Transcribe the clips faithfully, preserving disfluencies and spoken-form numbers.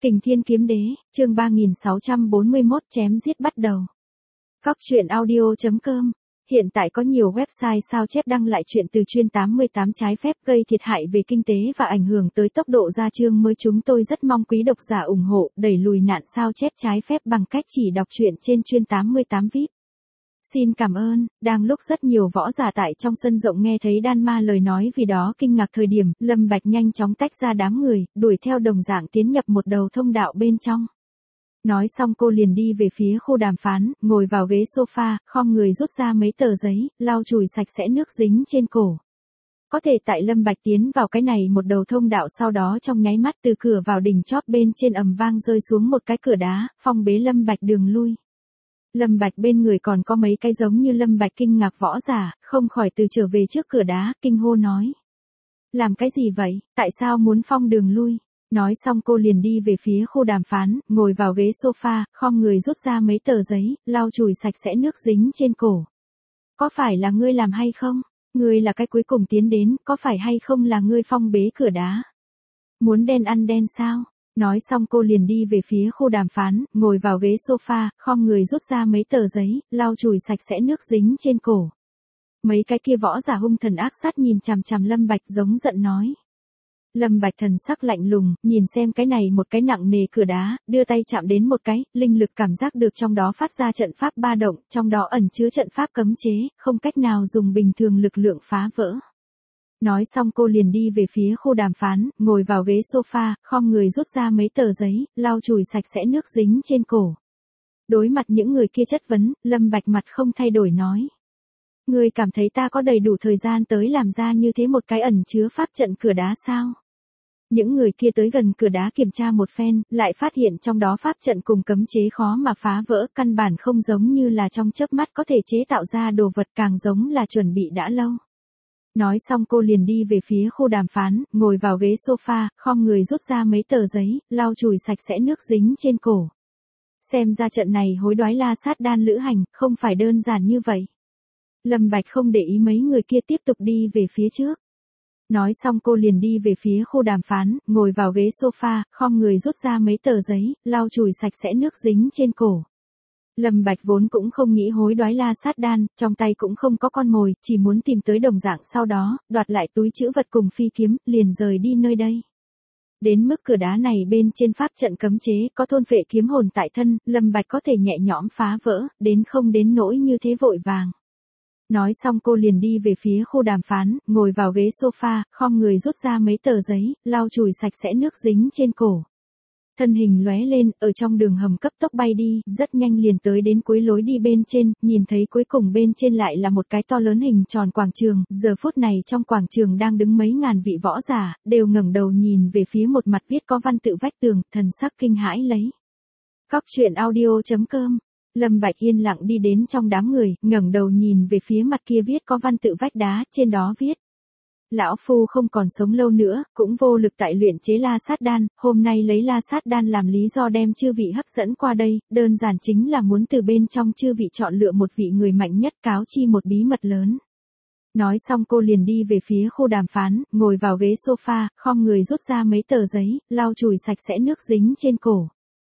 Kình Thiên Kiếm Đế, chương ba nghìn sáu trăm bốn mươi mốt chém giết bắt đầu. Cóc truyện audio chấm com. Hiện tại có nhiều website sao chép đăng lại chuyện từ chuyên tám mươi tám trái phép gây thiệt hại về kinh tế và ảnh hưởng tới tốc độ ra chương mới. Chúng tôi rất mong quý độc giả ủng hộ đẩy lùi nạn sao chép trái phép bằng cách chỉ đọc truyện trên chuyên tám mươi tám vê i pê. Xin cảm ơn. Đang lúc rất nhiều võ giả tại trong sân rộng nghe thấy Đan Ma lời nói vì đó kinh ngạc thời điểm, Lâm Bạch nhanh chóng tách ra đám người, đuổi theo đồng dạng tiến nhập một đầu thông đạo bên trong. Nói xong cô liền đi về phía khu đàm phán, ngồi vào ghế sofa, khom người rút ra mấy tờ giấy, lau chùi sạch sẽ nước dính trên cổ. Có thể tại Lâm Bạch tiến vào cái này một đầu thông đạo, sau đó trong nháy mắt từ cửa vào đỉnh chóp bên trên ầm vang rơi xuống một cái cửa đá, phong bế Lâm Bạch đường lui. Lâm Bạch bên người còn có mấy cái giống như Lâm Bạch kinh ngạc võ giả, không khỏi từ trở về trước cửa đá, kinh hô nói. Làm cái gì vậy, tại sao muốn phong đường lui? Nói xong cô liền đi về phía khu đàm phán, ngồi vào ghế sofa, khom người rút ra mấy tờ giấy, lau chùi sạch sẽ nước dính trên cổ. Có phải là ngươi làm hay không? Ngươi là cái cuối cùng tiến đến, có phải hay không là ngươi phong bế cửa đá? Muốn đen ăn đen sao? Nói xong cô liền đi về phía khu đàm phán, ngồi vào ghế sofa, khom người rút ra mấy tờ giấy, lau chùi sạch sẽ nước dính trên cổ. Mấy cái kia võ giả hung thần ác sát nhìn chằm chằm Lâm Bạch giống giận nói. Lâm Bạch thần sắc lạnh lùng, nhìn xem cái này một cái nặng nề cửa đá, đưa tay chạm đến một cái, linh lực cảm giác được trong đó phát ra trận pháp ba động, trong đó ẩn chứa trận pháp cấm chế, không cách nào dùng bình thường lực lượng phá vỡ. Nói xong cô liền đi về phía khu đàm phán, ngồi vào ghế sofa, khom người rút ra mấy tờ giấy, lau chùi sạch sẽ nước dính trên cổ. Đối mặt những người kia chất vấn, Lâm Bạch mặt không thay đổi nói. Ngươi cảm thấy ta có đầy đủ thời gian tới làm ra như thế một cái ẩn chứa pháp trận cửa đá sao? Những người kia tới gần cửa đá kiểm tra một phen, lại phát hiện trong đó pháp trận cùng cấm chế khó mà phá vỡ, căn bản không giống như là trong chớp mắt có thể chế tạo ra đồ vật, càng giống là chuẩn bị đã lâu. Nói xong cô liền đi về phía khu đàm phán, ngồi vào ghế sofa, khom người rút ra mấy tờ giấy, lau chùi sạch sẽ nước dính trên cổ. Xem ra trận này hối đoái La Sát Đan lữ hành, không phải đơn giản như vậy. Lâm Bạch không để ý mấy người kia, tiếp tục đi về phía trước. Nói xong cô liền đi về phía khu đàm phán, ngồi vào ghế sofa, khom người rút ra mấy tờ giấy, lau chùi sạch sẽ nước dính trên cổ. Lâm Bạch vốn cũng không nghĩ hối đoái La Sát Đan, trong tay cũng không có con mồi, chỉ muốn tìm tới đồng dạng, sau đó, đoạt lại túi trữ vật cùng phi kiếm, liền rời đi nơi đây. Đến mức cửa đá này bên trên pháp trận cấm chế, có thôn phệ kiếm hồn tại thân, Lâm Bạch có thể nhẹ nhõm phá vỡ, đến không đến nỗi như thế vội vàng. Nói xong cô liền đi về phía khu đàm phán, ngồi vào ghế sofa, khom người rút ra mấy tờ giấy, lau chùi sạch sẽ nước dính trên cổ. Thân hình lóe lên, ở trong đường hầm cấp tốc bay đi, rất nhanh liền tới đến cuối lối đi bên trên, nhìn thấy cuối cùng bên trên lại là một cái to lớn hình tròn quảng trường, giờ phút này trong quảng trường đang đứng mấy ngàn vị võ giả, đều ngẩng đầu nhìn về phía một mặt viết có văn tự vách tường, thần sắc kinh hãi lấy. Cóc truyện audio chấm com. Lâm Bạch yên lặng đi đến trong đám người, ngẩng đầu nhìn về phía mặt kia viết có văn tự vách đá, trên đó viết. Lão Phu không còn sống lâu nữa, cũng vô lực tại luyện chế La Sát Đan, hôm nay lấy La Sát Đan làm lý do đem chư vị hấp dẫn qua đây, đơn giản chính là muốn từ bên trong chư vị chọn lựa một vị người mạnh nhất, cáo chi một bí mật lớn. Nói xong cô liền đi về phía khu đàm phán, ngồi vào ghế sofa, khom người rút ra mấy tờ giấy, lau chùi sạch sẽ nước dính trên cổ.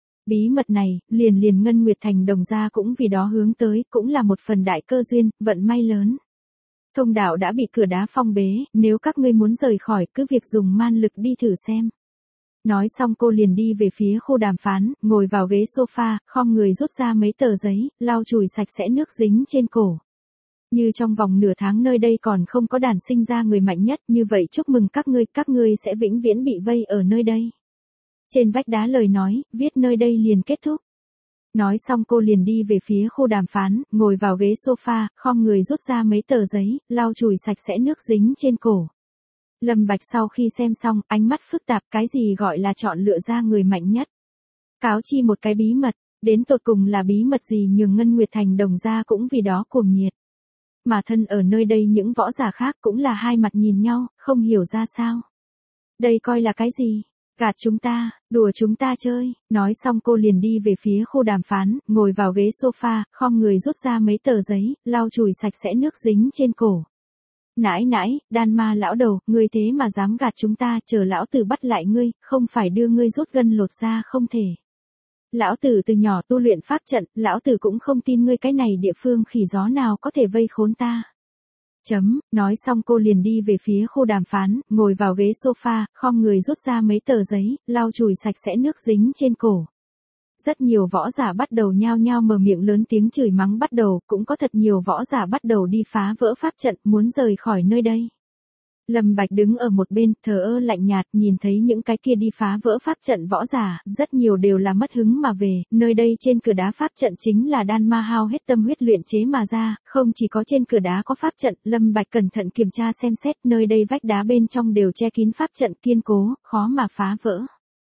Bí mật này, liền liền Ngân Nguyệt Thành Đồng gia cũng vì đó hướng tới, cũng là một phần đại cơ duyên, vận may lớn. Thông đạo đã bị cửa đá phong bế, nếu các ngươi muốn rời khỏi, cứ việc dùng man lực đi thử xem. Nói xong cô liền đi về phía khu đàm phán, ngồi vào ghế sofa, khom người rút ra mấy tờ giấy, lau chùi sạch sẽ nước dính trên cổ. Như trong vòng nửa tháng nơi đây còn không có đàn sinh ra người mạnh nhất, như vậy chúc mừng các ngươi, các ngươi sẽ vĩnh viễn bị vây ở nơi đây. Trên vách đá lời nói, viết nơi đây liền kết thúc. Nói xong cô liền đi về phía khu đàm phán, ngồi vào ghế sofa, khom người rút ra mấy tờ giấy, lau chùi sạch sẽ nước dính trên cổ. Lâm Bạch sau khi xem xong, ánh mắt phức tạp, cái gì gọi là chọn lựa ra người mạnh nhất. Cáo chi một cái bí mật, đến tột cùng là bí mật gì nhường Ngân Nguyệt Thành Đồng gia cũng vì đó cuồng nhiệt. Mà thân ở nơi đây những võ giả khác cũng là hai mặt nhìn nhau, không hiểu ra sao. Đây coi là cái gì? Gạt chúng ta, đùa chúng ta chơi. Nói xong cô liền đi về phía khu đàm phán, ngồi vào ghế sofa, khom người rút ra mấy tờ giấy, lau chùi sạch sẽ nước dính trên cổ. Nãi nãi, đan ma lão đầu, ngươi thế mà dám gạt chúng ta, chờ lão tử bắt lại ngươi, không phải đưa ngươi rút gân lột da không thể. Lão tử từ nhỏ tu luyện pháp trận, lão tử cũng không tin ngươi cái này địa phương khỉ gió nào có thể vây khốn ta. Chấm, nói xong cô liền đi về phía khu đàm phán, ngồi vào ghế sofa, khom người rút ra mấy tờ giấy, lau chùi sạch sẽ nước dính trên cổ. Rất nhiều võ giả bắt đầu nhao nhao mở miệng lớn tiếng chửi mắng bắt đầu, cũng có thật nhiều võ giả bắt đầu đi phá vỡ pháp trận, muốn rời khỏi nơi đây. Lâm Bạch đứng ở một bên, thờ ơ lạnh nhạt, nhìn thấy những cái kia đi phá vỡ pháp trận võ giả, rất nhiều đều là mất hứng mà về, nơi đây trên cửa đá pháp trận chính là đan ma hao hết tâm huyết luyện chế mà ra, không chỉ có trên cửa đá có pháp trận, Lâm Bạch cẩn thận kiểm tra xem xét, nơi đây vách đá bên trong đều che kín pháp trận kiên cố, khó mà phá vỡ.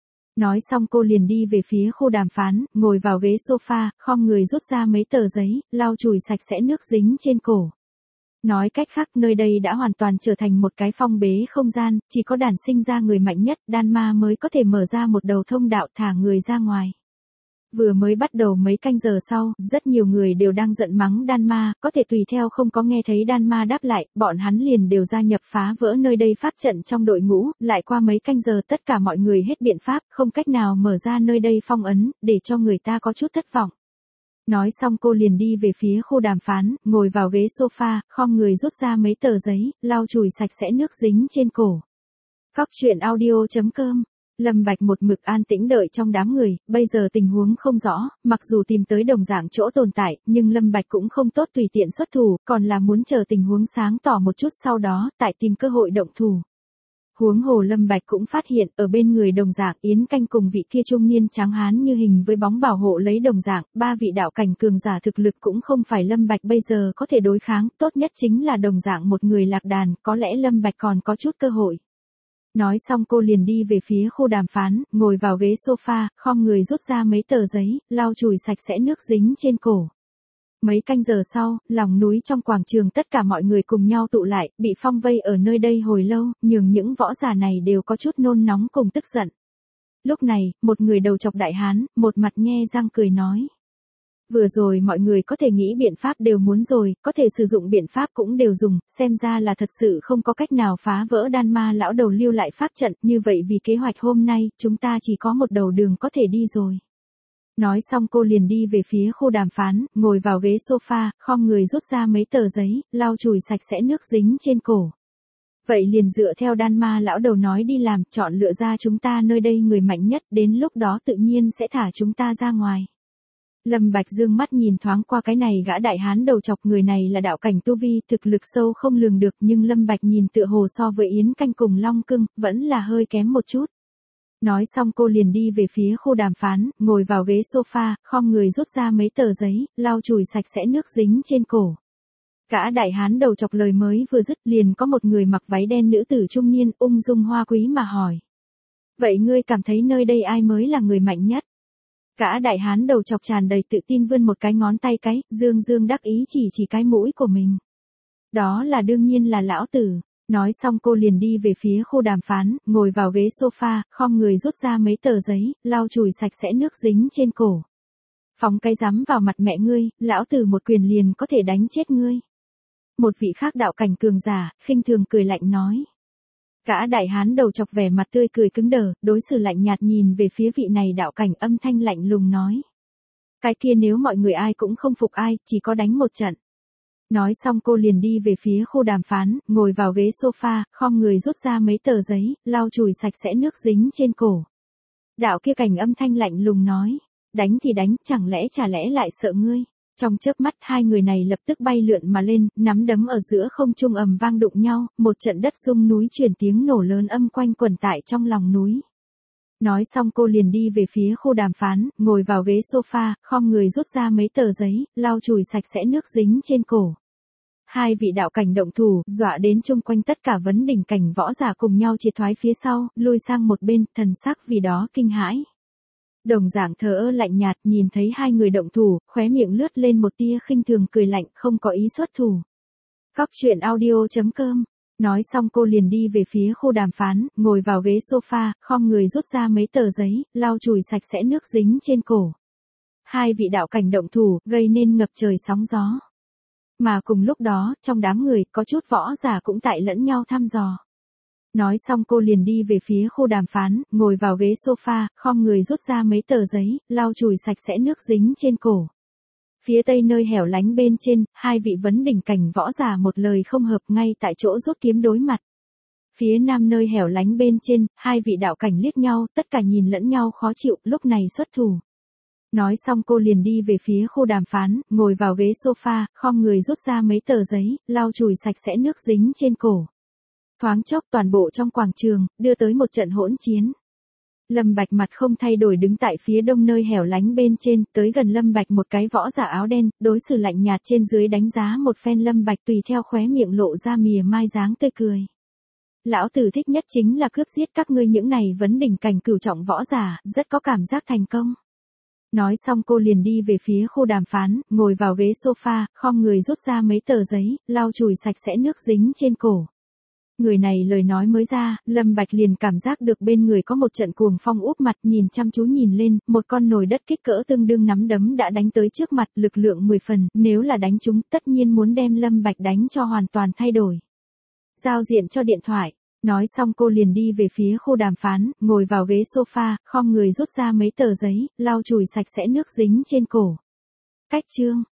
Nói xong cô liền đi về phía khu đàm phán, ngồi vào ghế sofa, khom người rút ra mấy tờ giấy, lau chùi sạch sẽ nước dính trên cổ. Nói cách khác, nơi đây đã hoàn toàn trở thành một cái phong bế không gian, chỉ có đàn sinh ra người mạnh nhất, đan ma mới có thể mở ra một đầu thông đạo thả người ra ngoài. Vừa mới bắt đầu mấy canh giờ sau, rất nhiều người đều đang giận mắng đan ma, có thể tùy theo không có nghe thấy đan ma đáp lại, bọn hắn liền đều gia nhập phá vỡ nơi đây pháp trận trong đội ngũ, lại qua mấy canh giờ tất cả mọi người hết biện pháp, không cách nào mở ra nơi đây phong ấn, để cho người ta có chút thất vọng. Nói xong cô liền đi về phía khu đàm phán, ngồi vào ghế sofa, khom người rút ra mấy tờ giấy, lau chùi sạch sẽ nước dính trên cổ. Cóc truyện audio chấm com. Lâm Bạch một mực an tĩnh đợi trong đám người, bây giờ tình huống không rõ, mặc dù tìm tới đồng dạng chỗ tồn tại, nhưng Lâm Bạch cũng không tốt tùy tiện xuất thủ, còn là muốn chờ tình huống sáng tỏ một chút sau đó, tại tìm cơ hội động thủ. Huống hồ Lâm Bạch cũng phát hiện, ở bên người đồng dạng Yến Canh cùng vị kia trung niên tráng hán như hình với bóng bảo hộ lấy đồng dạng, ba vị đạo cảnh cường giả thực lực cũng không phải Lâm Bạch bây giờ có thể đối kháng, tốt nhất chính là đồng dạng một người lạc đàn, có lẽ Lâm Bạch còn có chút cơ hội. Nói xong cô liền đi về phía khu đàm phán, ngồi vào ghế sofa, khom người rút ra mấy tờ giấy, lau chùi sạch sẽ nước dính trên cổ. Mấy canh giờ sau, lòng núi trong quảng trường tất cả mọi người cùng nhau tụ lại, bị phong vây ở nơi đây hồi lâu, nhường những võ giả này đều có chút nôn nóng cùng tức giận. Lúc này, một người đầu chọc đại hán, một mặt nhe răng cười nói. Vừa rồi mọi người có thể nghĩ biện pháp đều muốn rồi, có thể sử dụng biện pháp cũng đều dùng, xem ra là thật sự không có cách nào phá vỡ đan ma lão đầu lưu lại pháp trận, như vậy vì kế hoạch hôm nay, chúng ta chỉ có một đầu đường có thể đi rồi. Nói xong cô liền đi về phía khu đàm phán, ngồi vào ghế sofa, khom người rút ra mấy tờ giấy, lau chùi sạch sẽ nước dính trên cổ. Vậy liền dựa theo đan ma lão đầu nói đi làm, chọn lựa ra chúng ta nơi đây người mạnh nhất, đến lúc đó tự nhiên sẽ thả chúng ta ra ngoài. Lâm Bạch dương mắt nhìn thoáng qua cái này gã đại hán đầu chọc, người này là đạo cảnh tu vi, thực lực sâu không lường được, nhưng Lâm Bạch nhìn tựa hồ so với Yến Canh cùng Long Cưng, vẫn là hơi kém một chút. Nói xong cô liền đi về phía khu đàm phán, ngồi vào ghế sofa, khom người rút ra mấy tờ giấy, lau chùi sạch sẽ nước dính trên cổ. Gã đại hán đầu chọc lời mới vừa dứt liền có một người mặc váy đen nữ tử trung niên ung dung hoa quý mà hỏi. Vậy ngươi cảm thấy nơi đây ai mới là người mạnh nhất? Gã đại hán đầu chọc tràn đầy tự tin vươn một cái ngón tay cái, dương dương đắc ý chỉ chỉ cái mũi của mình. Đó là đương nhiên là lão tử. Nói xong cô liền đi về phía khu đàm phán, ngồi vào ghế sofa, khom người rút ra mấy tờ giấy, lau chùi sạch sẽ nước dính trên cổ. Phóng cái rắm vào mặt mẹ ngươi, lão tử một quyền liền có thể đánh chết ngươi. Một vị khác đạo cảnh cường giả, khinh thường cười lạnh nói. Gã đại hán đầu chọc vẻ mặt tươi cười cứng đờ, đối xử lạnh nhạt nhìn về phía vị này đạo cảnh, âm thanh lạnh lùng nói. Cái kia nếu mọi người ai cũng không phục ai, chỉ có đánh một trận. Nói xong cô liền đi về phía khu đàm phán, ngồi vào ghế sofa, khom người rút ra mấy tờ giấy, lau chùi sạch sẽ nước dính trên cổ. Đạo kia cảnh âm thanh lạnh lùng nói. Đánh thì đánh, chẳng lẽ chả lẽ lại sợ ngươi? Trong chớp mắt hai người này lập tức bay lượn mà lên, nắm đấm ở giữa không trung ầm vang đụng nhau, một trận đất rung núi chuyển, tiếng nổ lớn âm quanh quẩn tại trong lòng núi. Nói xong cô liền đi về phía khu đàm phán, ngồi vào ghế sofa, khom người rút ra mấy tờ giấy, lau chùi sạch sẽ nước dính trên cổ. Hai vị đạo cảnh động thủ, dọa đến chung quanh tất cả vấn đỉnh cảnh võ giả cùng nhau triệt thoái phía sau, lui sang một bên, thần sắc vì đó kinh hãi. Đồng dạng thờ ơ lạnh nhạt nhìn thấy hai người động thủ, khóe miệng lướt lên một tia khinh thường cười lạnh, không có ý xuất thủ. Cóc truyện audio chấm com. Nói xong cô liền đi về phía khu đàm phán, ngồi vào ghế sofa, khom người rút ra mấy tờ giấy, lau chùi sạch sẽ nước dính trên cổ. Hai vị đạo cảnh động thủ, gây nên ngập trời sóng gió. Mà cùng lúc đó, trong đám người, có chút võ giả cũng tại lẫn nhau thăm dò. Nói xong cô liền đi về phía khu đàm phán, ngồi vào ghế sofa, khom người rút ra mấy tờ giấy, lau chùi sạch sẽ nước dính trên cổ. Phía tây nơi hẻo lánh bên trên, hai vị vấn đỉnh cảnh võ giả một lời không hợp ngay tại chỗ rút kiếm đối mặt. Phía nam nơi hẻo lánh bên trên, hai vị đạo cảnh liếc nhau, tất cả nhìn lẫn nhau khó chịu, lúc này xuất thủ. Nói xong cô liền đi về phía khu đàm phán, ngồi vào ghế sofa, khom người rút ra mấy tờ giấy, lau chùi sạch sẽ nước dính trên cổ. Thoáng chốc toàn bộ trong quảng trường, đưa tới một trận hỗn chiến. Lâm Bạch mặt không thay đổi đứng tại phía đông nơi hẻo lánh bên trên, tới gần Lâm Bạch một cái võ giả áo đen, đối xử lạnh nhạt trên dưới đánh giá một phen Lâm Bạch tùy theo khóe miệng lộ ra mỉa mai dáng tươi cười. Lão tử thích nhất chính là cướp giết các ngươi những này vấn đỉnh cảnh cửu trọng võ giả, rất có cảm giác thành công. Nói xong cô liền đi về phía khu đàm phán, ngồi vào ghế sofa, khom người rút ra mấy tờ giấy, lau chùi sạch sẽ nước dính trên cổ. Người này lời nói mới ra, Lâm Bạch liền cảm giác được bên người có một trận cuồng phong úp mặt, nhìn chăm chú nhìn lên, một con nồi đất kích cỡ tương đương nắm đấm đã đánh tới trước mặt, lực lượng mười phần, nếu là đánh trúng, tất nhiên muốn đem Lâm Bạch đánh cho hoàn toàn thay đổi. Giao diện cho điện thoại. Nói xong cô liền đi về phía khu đàm phán, ngồi vào ghế sofa, khom người rút ra mấy tờ giấy, lau chùi sạch sẽ nước dính trên cổ. Cách chương